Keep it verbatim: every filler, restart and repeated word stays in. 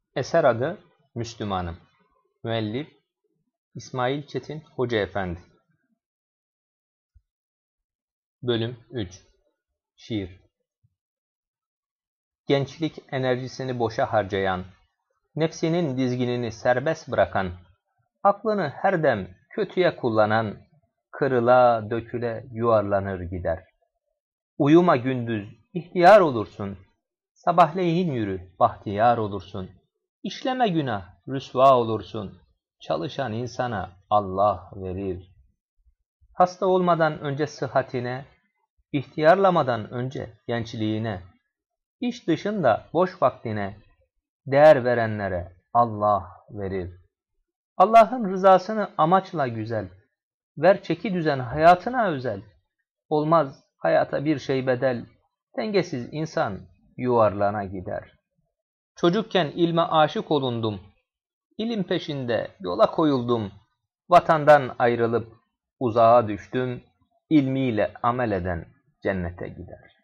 Eser adı Müslümanım. Müellif İsmail Çetin Hoca Efendi. Bölüm üç. Şiir. Gençlik enerjisini boşa harcayan, nefsinin dizginini serbest bırakan, aklını her dem kötüye kullanan, kırıla döküle yuvarlanır gider. Uyuma gündüz, ihtiyar olursun. Sabahleyin yürü, bahtiyar olursun. İşleme günah, rüsva olursun. Çalışan insana Allah verir. Hasta olmadan önce sıhhatine, ihtiyarlamadan önce gençliğine, iş dışında boş vaktine, değer verenlere Allah verir. Allah'ın rızasını amaçla güzel, ver çeki düzen hayatına özel. Olmaz hayata bir şey bedel, dengesiz insan yuvarlana gider. Çocukken ilme aşık olundum, ilim peşinde yola koyuldum. Vatandan ayrılıp uzağa düştüm, ilmiyle amel eden cennete gider.